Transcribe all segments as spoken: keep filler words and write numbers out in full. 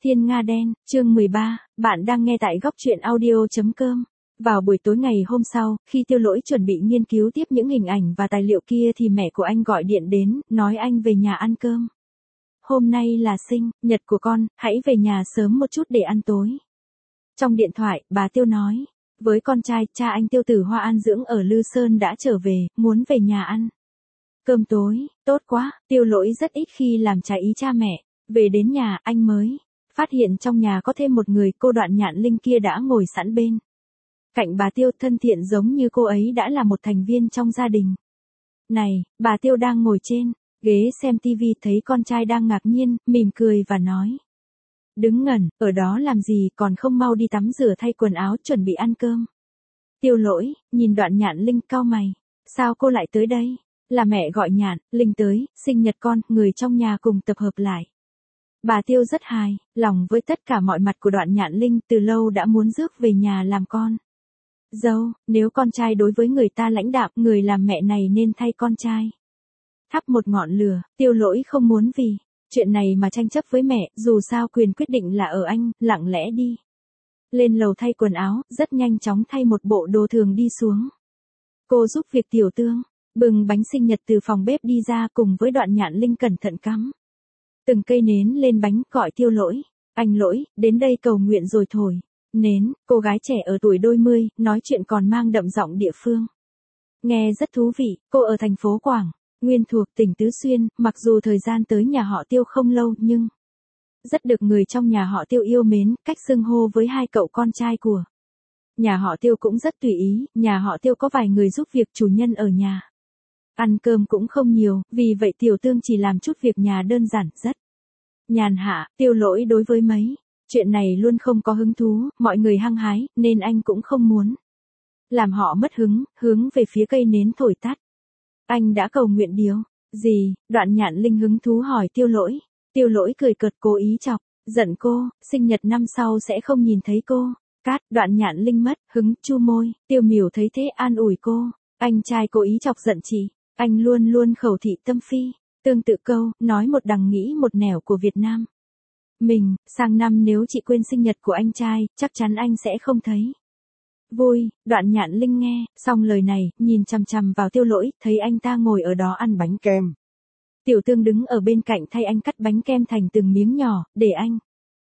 Thiên Nga Đen, chương mười ba, bạn đang nghe tại góc truyện audio.com. Vào buổi tối ngày hôm sau, khi Tiêu Lỗi chuẩn bị nghiên cứu tiếp những hình ảnh và tài liệu kia thì mẹ của anh gọi điện đến, nói anh về nhà ăn cơm. Hôm nay là sinh nhật của con, hãy về nhà sớm một chút để ăn tối. Trong điện thoại, bà Tiêu nói, với con trai, cha anh Tiêu Tử Hoa an dưỡng ở Lư Sơn đã trở về, muốn về nhà ăn cơm tối. Tốt quá, Tiêu Lỗi rất ít khi làm trái ý cha mẹ. Về đến nhà, anh mới phát hiện trong nhà có thêm một người, cô Đoạn Nhạn Linh kia đã ngồi sẵn bên cạnh bà Tiêu, thân thiện giống như cô ấy đã là một thành viên trong gia đình. Này, bà Tiêu đang ngồi trên ghế xem tivi, thấy con trai đang ngạc nhiên, mỉm cười và nói. Đứng ngẩn, ở đó làm gì, còn không mau đi tắm rửa thay quần áo chuẩn bị ăn cơm. Tiêu Lỗi, nhìn Đoạn Nhạn Linh cau mày. Sao cô lại tới đây? Là mẹ gọi Nhạn Linh tới, sinh nhật con, người trong nhà cùng tập hợp lại. Bà Tiêu rất hài lòng với tất cả mọi mặt của Đoạn Nhạn Linh, từ lâu đã muốn rước về nhà làm con dâu. Nếu con trai đối với người ta lãnh đạm, người làm mẹ này nên thay con trai thắp một ngọn lửa. Tiêu Lỗi không muốn vì chuyện này mà tranh chấp với mẹ, dù sao quyền quyết định là ở anh, lặng lẽ đi lên lầu thay quần áo, rất nhanh chóng thay một bộ đồ thường đi xuống. Cô giúp việc Tiểu Tương bưng bánh sinh nhật từ phòng bếp đi ra, cùng với Đoạn Nhạn Linh cẩn thận cắm từng cây nến lên bánh, gọi Tiêu Lỗi. Anh Lỗi, đến đây cầu nguyện rồi thổi nến. Cô gái trẻ ở tuổi đôi mươi, nói chuyện còn mang đậm giọng địa phương. Nghe rất thú vị. Cô ở thành phố Quảng Nguyên thuộc tỉnh Tứ Xuyên, mặc dù thời gian tới nhà họ Tiêu không lâu nhưng rất được người trong nhà họ Tiêu yêu mến. Cách xưng hô với hai cậu con trai của nhà họ Tiêu cũng rất tùy ý. Nhà họ Tiêu có vài người giúp việc chủ nhân ở nhà. Ăn cơm cũng không nhiều, vì vậy Tiểu Tương chỉ làm chút việc nhà đơn giản, rất nhàn hạ. Tiêu Lỗi đối với mấy chuyện này luôn không có hứng thú, mọi người hăng hái, nên anh cũng không muốn làm họ mất hứng, hướng về phía cây nến thổi tắt. Anh đã cầu nguyện điều gì? Đoạn Nhạn Linh hứng thú hỏi Tiêu Lỗi. Tiêu Lỗi cười cợt, cố ý chọc giận cô, sinh nhật năm sau sẽ không nhìn thấy cô. Cát. Đoạn Nhạn Linh mất hứng, chu môi. Tiêu Miểu thấy thế an ủi cô. Anh trai cố ý chọc giận chị. Anh luôn luôn khẩu thị tâm phi. Tương tự câu, nói một đằng nghĩ một nẻo của Việt Nam mình, sang năm nếu chị quên sinh nhật của anh trai, chắc chắn anh sẽ không thấy vui. Đoạn Nhạn Linh nghe xong lời này, nhìn chằm chằm vào Tiêu Lỗi, thấy anh ta ngồi ở đó ăn bánh kem. Tiểu Tương đứng ở bên cạnh thay anh cắt bánh kem thành từng miếng nhỏ, để anh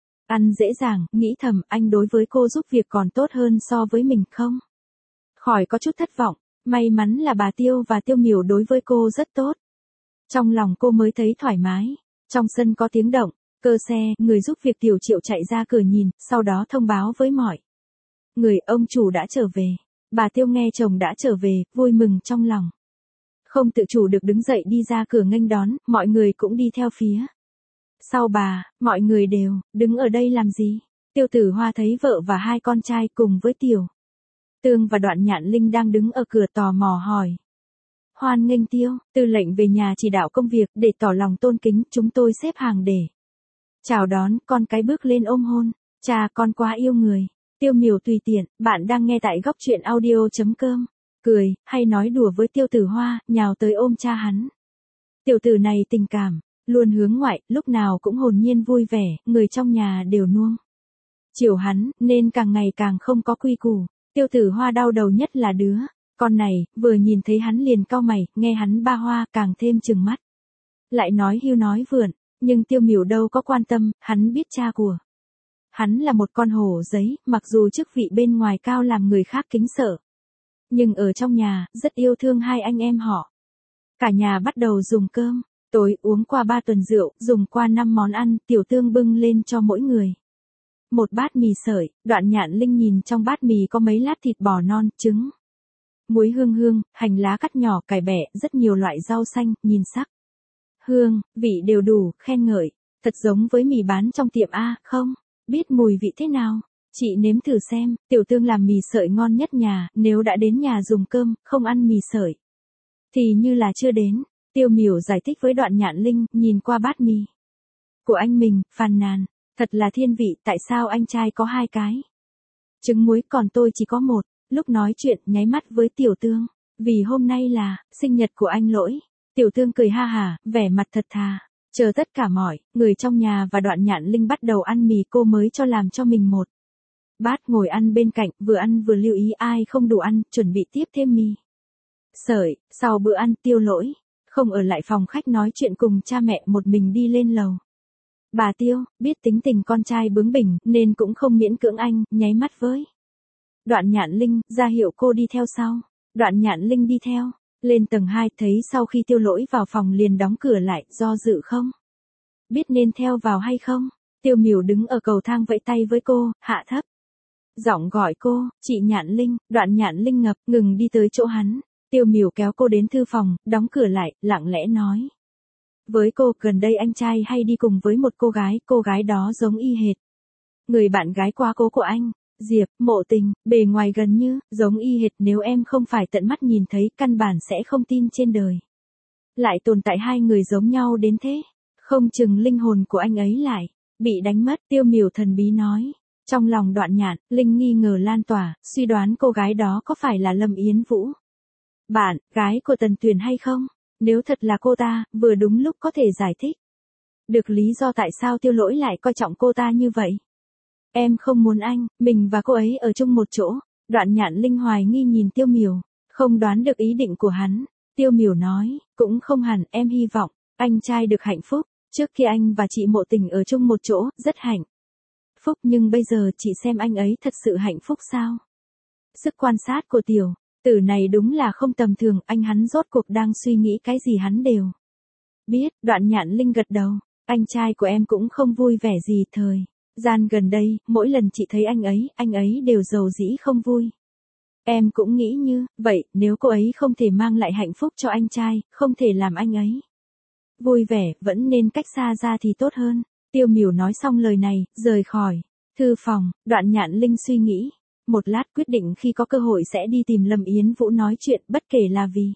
ăn dễ dàng, nghĩ thầm, anh đối với cô giúp việc còn tốt hơn so với mình không? Khỏi có chút thất vọng. May mắn là bà Tiêu và Tiêu Miểu đối với cô rất tốt. Trong lòng cô mới thấy thoải mái. Trong sân có tiếng động cơ xe, người giúp việc Tiểu Triệu chạy ra cửa nhìn, sau đó thông báo với mọi người, ông chủ đã trở về. Bà Tiêu nghe chồng đã trở về, vui mừng trong lòng. Không tự chủ được đứng dậy đi ra cửa nghênh đón, mọi người cũng đi theo phía sau bà. Mọi người đều đứng ở đây làm gì? Tiêu Tử Hoa thấy vợ và hai con trai cùng với Tiểu Tương và Đoạn Nhạn Linh đang đứng ở cửa tò mò hỏi. Hoan nghênh Tiêu Tư lệnh về nhà chỉ đạo công việc, để tỏ lòng tôn kính, chúng tôi xếp hàng để chào đón. Con cái bước lên ôm hôn. Cha, con quá yêu người. Tiêu Miểu tùy tiện, bạn đang nghe tại góc truyện audio.com. Cười, hay nói đùa với Tiêu Tử Hoa, nhào tới ôm cha hắn. Tiểu tử này tình cảm luôn hướng ngoại, lúc nào cũng hồn nhiên vui vẻ, người trong nhà đều nuông chiều hắn, nên càng ngày càng không có quy củ. Tiêu Tử Hoa đau đầu nhất là đứa con này, vừa nhìn thấy hắn liền cau mày, nghe hắn ba hoa, càng thêm trừng mắt. Lại nói hưu nói vượn, nhưng Tiêu Miểu đâu có quan tâm, hắn biết cha của hắn là một con hổ giấy, mặc dù chức vị bên ngoài cao làm người khác kính sợ, nhưng ở trong nhà, rất yêu thương hai anh em họ. Cả nhà bắt đầu dùng cơm tối, uống qua ba tuần rượu, dùng qua năm món ăn. Tiểu Tương bưng lên cho mỗi người một bát mì sợi. Đoạn Nhạn Linh nhìn trong bát mì có mấy lát thịt bò non, trứng, muối hương hương, hành lá cắt nhỏ, cải bẹ, rất nhiều loại rau xanh, nhìn sắc hương, vị đều đủ, khen ngợi. Thật giống với mì bán trong tiệm A, không biết mùi vị thế nào? Chị nếm thử xem. Tiểu Tương làm mì sợi ngon nhất nhà, nếu đã đến nhà dùng cơm, không ăn mì sợi thì như là chưa đến. Tiêu Miểu giải thích với Đoạn Nhạn Linh, nhìn qua bát mì của anh mình, phàn nàn. Thật là thiên vị, tại sao anh trai có hai cái trứng muối, còn tôi chỉ có một. Lúc nói chuyện, nháy mắt với Tiểu Tương. Vì hôm nay là sinh nhật của anh Lỗi. Tiểu Tương cười ha hả, vẻ mặt thật thà. Chờ tất cả mọi người trong nhà và Đoạn Nhạn Linh bắt đầu ăn mì, cô mới cho làm cho mình một bát ngồi ăn bên cạnh, vừa ăn vừa lưu ý ai không đủ ăn, chuẩn bị tiếp thêm mì sợi. Sau bữa ăn, Tiêu Lỗi không ở lại phòng khách nói chuyện cùng cha mẹ, một mình đi lên lầu. Bà Tiêu biết tính tình con trai bướng bỉnh nên cũng không miễn cưỡng anh, nháy mắt với Đoạn Nhạn Linh, ra hiệu cô đi theo sau. Đoạn Nhạn Linh đi theo lên tầng hai, thấy sau khi Tiêu Lỗi vào phòng liền đóng cửa lại, do dự không biết nên theo vào hay không. Tiêu Miểu đứng ở cầu thang vẫy tay với cô, hạ thấp giọng gọi cô, chị Nhạn Linh. Đoạn Nhạn Linh ngập ngừng đi tới chỗ hắn. Tiêu Miểu kéo cô đến thư phòng, đóng cửa lại, lặng lẽ nói với cô, gần đây anh trai hay đi cùng với một cô gái, cô gái đó giống y hệt người bạn gái quá cố của anh, Diệp Mộ Tình, bề ngoài gần như giống y hệt, nếu em không phải tận mắt nhìn thấy, căn bản sẽ không tin trên đời lại tồn tại hai người giống nhau đến thế, không chừng linh hồn của anh ấy lại bị đánh mất. Tiêu Miểu thần bí nói. Trong lòng Đoạn Nhạn Linh nghi ngờ lan tỏa, suy đoán cô gái đó có phải là Lâm Yến Vũ, bạn gái của Tần Tuyền hay không. Nếu thật là cô ta, vừa đúng lúc có thể giải thích được lý do tại sao Tiêu Lỗi lại coi trọng cô ta như vậy. Em không muốn anh, mình và cô ấy ở chung một chỗ. Đoạn Nhạn Linh hoài nghi nhìn Tiêu Miểu, không đoán được ý định của hắn. Tiêu Miểu nói, cũng không hẳn, em hy vọng anh trai được hạnh phúc. Trước khi anh và chị Mộ Tình ở chung một chỗ, rất hạnh phúc, nhưng bây giờ chị xem anh ấy thật sự hạnh phúc sao? Sức quan sát của tiểu tử này đúng là không tầm thường, anh hắn rốt cuộc đang suy nghĩ cái gì hắn đều biết. Đoạn Nhạn Linh gật đầu, anh trai của em cũng không vui vẻ gì, thời gian gần đây, mỗi lần chị thấy anh ấy, anh ấy đều rầu rĩ không vui. Em cũng nghĩ như vậy, nếu cô ấy không thể mang lại hạnh phúc cho anh trai, không thể làm anh ấy vui vẻ, vẫn nên cách xa ra thì tốt hơn. Tiêu Miểu nói xong lời này, rời khỏi thư phòng. Đoạn Nhạn Linh suy nghĩ một lát, quyết định khi có cơ hội sẽ đi tìm Lâm Yến Vũ nói chuyện, bất kể là vì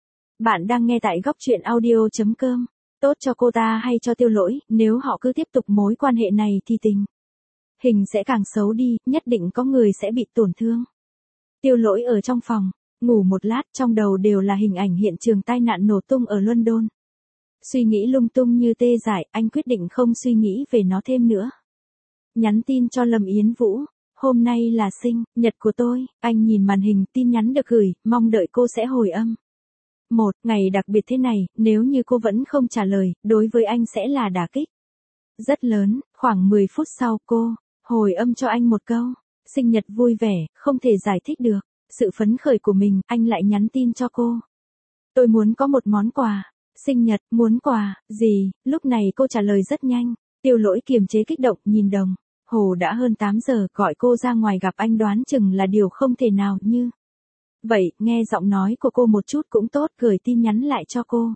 bạn đang nghe tại góc truyện audio chấm com, tốt cho cô ta hay cho Tiêu Lỗi, nếu họ cứ tiếp tục mối quan hệ này thì tình hình sẽ càng xấu đi, nhất định có người sẽ bị tổn thương. Tiêu Lỗi ở trong phòng ngủ một lát, trong đầu đều là hình ảnh hiện trường tai nạn nổ tung ở London. Suy nghĩ lung tung như tê dại, anh quyết định không suy nghĩ về nó thêm nữa. Nhắn tin cho Lâm Yến Vũ, hôm nay là sinh nhật của tôi. Anh nhìn màn hình tin nhắn được gửi, mong đợi cô sẽ hồi âm. Một ngày đặc biệt thế này, nếu như cô vẫn không trả lời, đối với anh sẽ là đả kích rất lớn. Khoảng mười phút sau, cô hồi âm cho anh một câu, sinh nhật vui vẻ, không thể giải thích được sự phấn khởi của mình. Anh lại nhắn tin cho cô, tôi muốn có một món quà sinh nhật. Muốn quà gì? Lúc này cô trả lời rất nhanh. Tiêu Lỗi kiềm chế kích động, nhìn đồng hồ đã hơn tám giờ, gọi cô ra ngoài gặp anh, đoán chừng là điều không thể nào như vậy. Nghe giọng nói của cô một chút cũng tốt, gửi tin nhắn lại cho cô.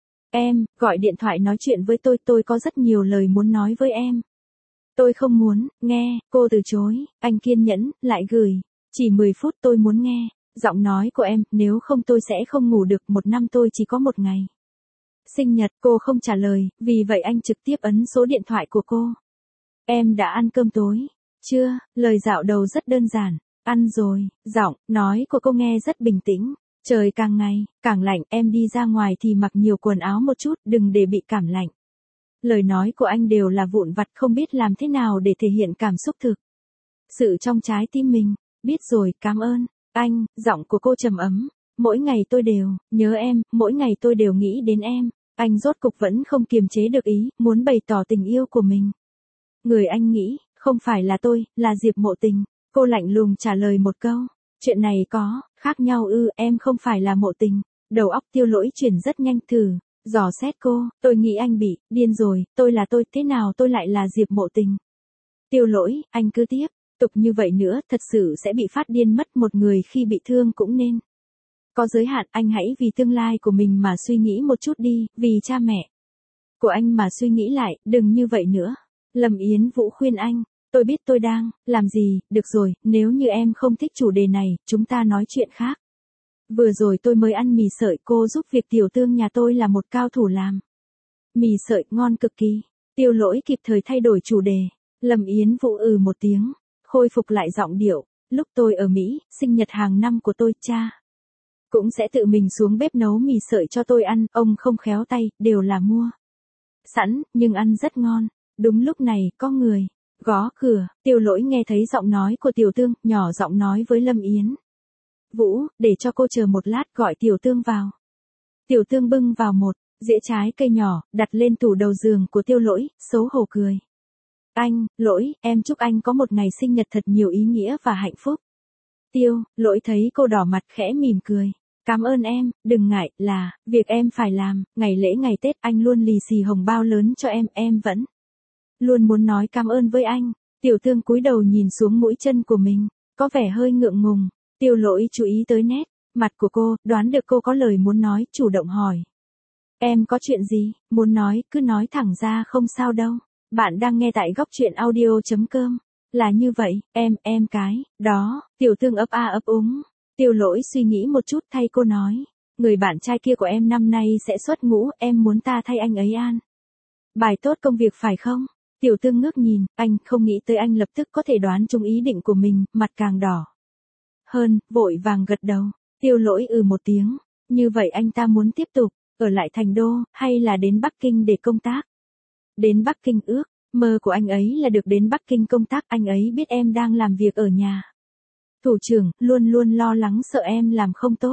Em, gọi điện thoại nói chuyện với tôi, tôi có rất nhiều lời muốn nói với em. Tôi không muốn nghe. Cô từ chối. Anh kiên nhẫn, lại gửi. Chỉ mười phút, tôi muốn nghe giọng nói của em, nếu không tôi sẽ không ngủ được. Một năm tôi chỉ có một ngày sinh nhật. Cô không trả lời, vì vậy anh trực tiếp ấn số điện thoại của cô. Em đã ăn cơm tối chưa? Lời dạo đầu rất đơn giản. Ăn rồi. Giọng nói của cô nghe rất bình tĩnh. Trời càng ngày càng lạnh, em đi ra ngoài thì mặc nhiều quần áo một chút, đừng để bị cảm lạnh. Lời nói của anh đều là vụn vặt, không biết làm thế nào để thể hiện cảm xúc thực sự trong trái tim mình. Biết rồi, cảm ơn anh. Giọng của cô trầm ấm. Mỗi ngày tôi đều nhớ em, mỗi ngày tôi đều nghĩ đến em. Anh rốt cục vẫn không kiềm chế được ý muốn bày tỏ tình yêu của mình. Người anh nghĩ không phải là tôi, là Diệp Mộ Tình. Cô lạnh lùng trả lời một câu. Chuyện này có khác nhau ư? Em không phải là Mộ Tình. Đầu óc Tiêu Lỗi chuyển rất nhanh, thử dò xét cô. Tôi nghĩ anh bị điên rồi. Tôi là tôi, thế nào tôi lại là Diệp Mộ Tình? Tiêu Lỗi, anh cứ tiếp tục như vậy nữa, thật sự sẽ bị phát điên mất. Một người khi bị thương cũng nên có giới hạn. Anh hãy vì tương lai của mình mà suy nghĩ một chút đi, vì cha mẹ của anh mà suy nghĩ lại, đừng như vậy nữa. Lâm Yến Vũ khuyên anh. Tôi biết tôi đang làm gì. Được rồi, nếu như em không thích chủ đề này, chúng ta nói chuyện khác. Vừa rồi tôi mới ăn mì sợi, cô giúp việc tiểu tương nhà tôi là một cao thủ làm mì sợi, ngon cực kỳ. Tiêu Lỗi kịp thời thay đổi chủ đề. Lâm Yến Vũ ừ một tiếng, khôi phục lại giọng điệu. Lúc tôi ở Mỹ, sinh nhật hàng năm của tôi, cha cũng sẽ tự mình xuống bếp nấu mì sợi cho tôi ăn. Ông không khéo tay, đều là mua sẵn, nhưng ăn rất ngon. Đúng lúc này, có người gõ cửa, Tiêu Lỗi nghe thấy giọng nói của Tiểu Tương, nhỏ giọng nói với Lâm Yến. Vũ, để cho cô chờ một lát, gọi Tiểu Tương vào. Tiểu Tương bưng vào một dĩa trái cây nhỏ, đặt lên tủ đầu giường của Tiêu Lỗi, xấu hổ cười. Anh, Lỗi, em chúc anh có một ngày sinh nhật thật nhiều ý nghĩa và hạnh phúc. Tiêu, Lỗi thấy cô đỏ mặt khẽ mỉm cười. Cảm ơn em, đừng ngại, là, việc em phải làm, ngày lễ ngày Tết anh luôn lì xì hồng bao lớn cho em, em vẫn luôn muốn nói cảm ơn với anh. Tiểu Tương cúi đầu nhìn xuống mũi chân của mình, có vẻ hơi ngượng ngùng. Tiêu Lỗi chú ý tới nét mặt của cô, đoán được cô có lời muốn nói, chủ động hỏi. Em có chuyện gì, muốn nói, cứ nói thẳng ra không sao đâu. Bạn đang nghe tại góc truyện audio.com. Là như vậy, em, em cái, đó, Tiểu Tương ấp a ấp úng. Tiêu Lỗi suy nghĩ một chút thay cô nói. Người bạn trai kia của em năm nay sẽ xuất ngũ, em muốn ta thay anh ấy an bài tốt công việc phải không? Tiểu Tương ngước nhìn, anh không nghĩ tới anh lập tức có thể đoán trúng ý định của mình, mặt càng đỏ hơn, vội vàng gật đầu. Tiêu Lỗi ừ một tiếng. Như vậy anh ta muốn tiếp tục ở lại thành đô, hay là đến Bắc Kinh để công tác? Đến Bắc Kinh ước mơ của anh ấy là được đến Bắc Kinh công tác, anh ấy biết em đang làm việc ở nhà thủ trưởng, luôn luôn lo lắng sợ em làm không tốt.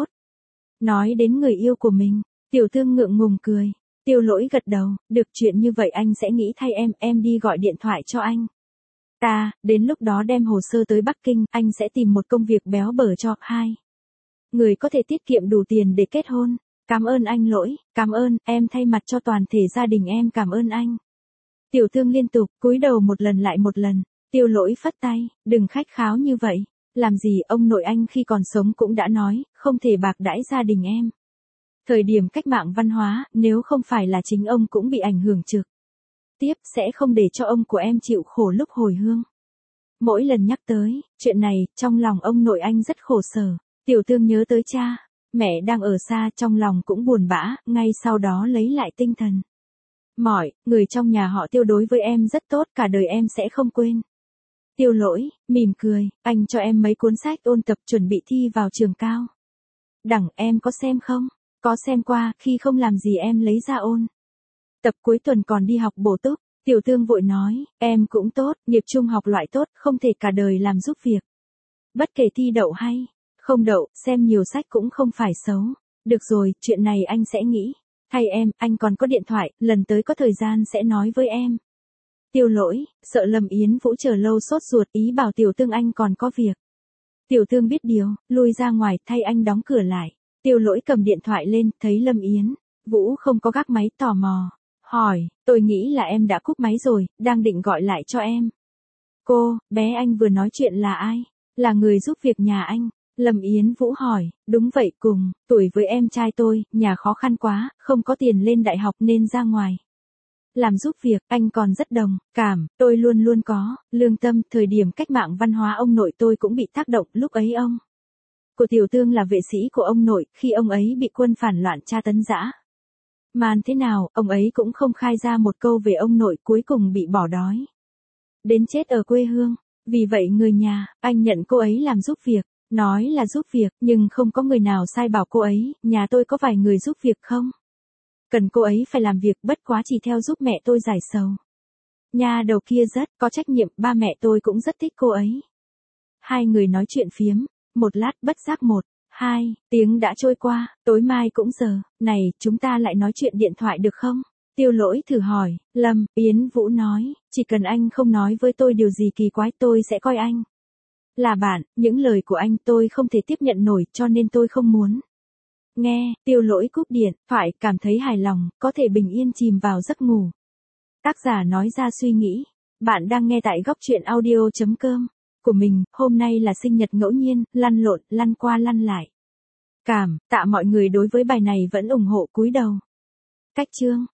Nói đến người yêu của mình, Tiểu Tương ngượng ngùng cười. Tiêu Lỗi gật đầu, được, chuyện như vậy anh sẽ nghĩ thay em, em đi gọi điện thoại cho anh ta, đến lúc đó đem hồ sơ tới Bắc Kinh, anh sẽ tìm một công việc béo bở cho hai người có thể tiết kiệm đủ tiền để kết hôn. Cảm ơn anh Lỗi, cảm ơn, em thay mặt cho toàn thể gia đình em cảm ơn anh. Tiểu Tương liên tục cúi đầu một lần lại một lần. Tiêu Lỗi phất tay, đừng khách kháo như vậy. Làm gì, ông nội anh khi còn sống cũng đã nói, không thể bạc đãi gia đình em. Thời điểm cách mạng văn hóa, nếu không phải là chính ông cũng bị ảnh hưởng trực tiếp, sẽ không để cho ông của em chịu khổ lúc hồi hương. Mỗi lần nhắc tới chuyện này, trong lòng ông nội anh rất khổ sở. Tiểu Tương nhớ tới cha, mẹ đang ở xa, trong lòng cũng buồn bã, ngay sau đó lấy lại tinh thần. Mỏi, người trong nhà họ Tiêu đối với em rất tốt, cả đời em sẽ không quên. Tiêu Lỗi mỉm cười, anh cho em mấy cuốn sách ôn tập chuẩn bị thi vào trường cao đẳng, em có xem không? Có xem qua, khi không làm gì em lấy ra ôn tập, cuối tuần còn đi học bổ túc. Tiểu Tương vội nói, em cũng tốt, nghiệp trung học loại tốt, không thể cả đời làm giúp việc. Bất kể thi đậu hay không đậu, xem nhiều sách cũng không phải xấu. Được rồi, chuyện này anh sẽ nghĩ thay em, anh còn có điện thoại, lần tới có thời gian sẽ nói với em. Tiêu Lỗi, sợ Lâm Yến Vũ chờ lâu sốt ruột, ý bảo Tiểu Tương anh còn có việc. Tiểu Tương biết điều, lui ra ngoài, thay anh đóng cửa lại. Tiêu Lỗi cầm điện thoại lên, thấy Lâm Yến Vũ không có gác máy, tò mò hỏi, tôi nghĩ là em đã cúp máy rồi, đang định gọi lại cho em. Cô, bé anh vừa nói chuyện là ai? Là người giúp việc nhà anh. Lâm Yến Vũ hỏi, đúng vậy, cùng tuổi với em trai tôi, nhà khó khăn quá, không có tiền lên đại học nên ra ngoài làm giúp việc, anh còn rất đồng cảm, tôi luôn luôn có lương tâm. Thời điểm cách mạng văn hóa ông nội tôi cũng bị tác động, lúc ấy ông của Tiểu Tương là vệ sĩ của ông nội, khi ông ấy bị quân phản loạn tra tấn dã man thế nào, ông ấy cũng không khai ra một câu về ông nội, cuối cùng bị bỏ đói đến chết ở quê hương. Vì vậy người nhà anh nhận cô ấy làm giúp việc, nói là giúp việc, nhưng không có người nào sai bảo cô ấy, nhà tôi có vài người giúp việc không cần cô ấy phải làm việc, bất quá chỉ theo giúp mẹ tôi giải sầu. Nhà đầu kia rất có trách nhiệm, ba mẹ tôi cũng rất thích cô ấy. Hai người nói chuyện phiếm, một lát bất giác một, hai, tiếng đã trôi qua, tối mai cũng giờ, này, chúng ta lại nói chuyện điện thoại được không? Tiêu Lỗi thử hỏi, Lâm Yến Vũ nói, chỉ cần anh không nói với tôi điều gì kỳ quái, tôi sẽ coi anh là bạn, những lời của anh tôi không thể tiếp nhận nổi, cho nên tôi không muốn nghe. Tiêu Lỗi cúp điện thoại, cảm thấy hài lòng, có thể bình yên chìm vào giấc ngủ. Tác giả nói ra suy nghĩ. Bạn đang nghe tại góc truyện audio.com của mình, hôm nay là sinh nhật ngẫu nhiên, lăn lộn, lăn qua lăn lại. Cảm tạ mọi người đối với bài này vẫn ủng hộ, cúi đầu. Cách chương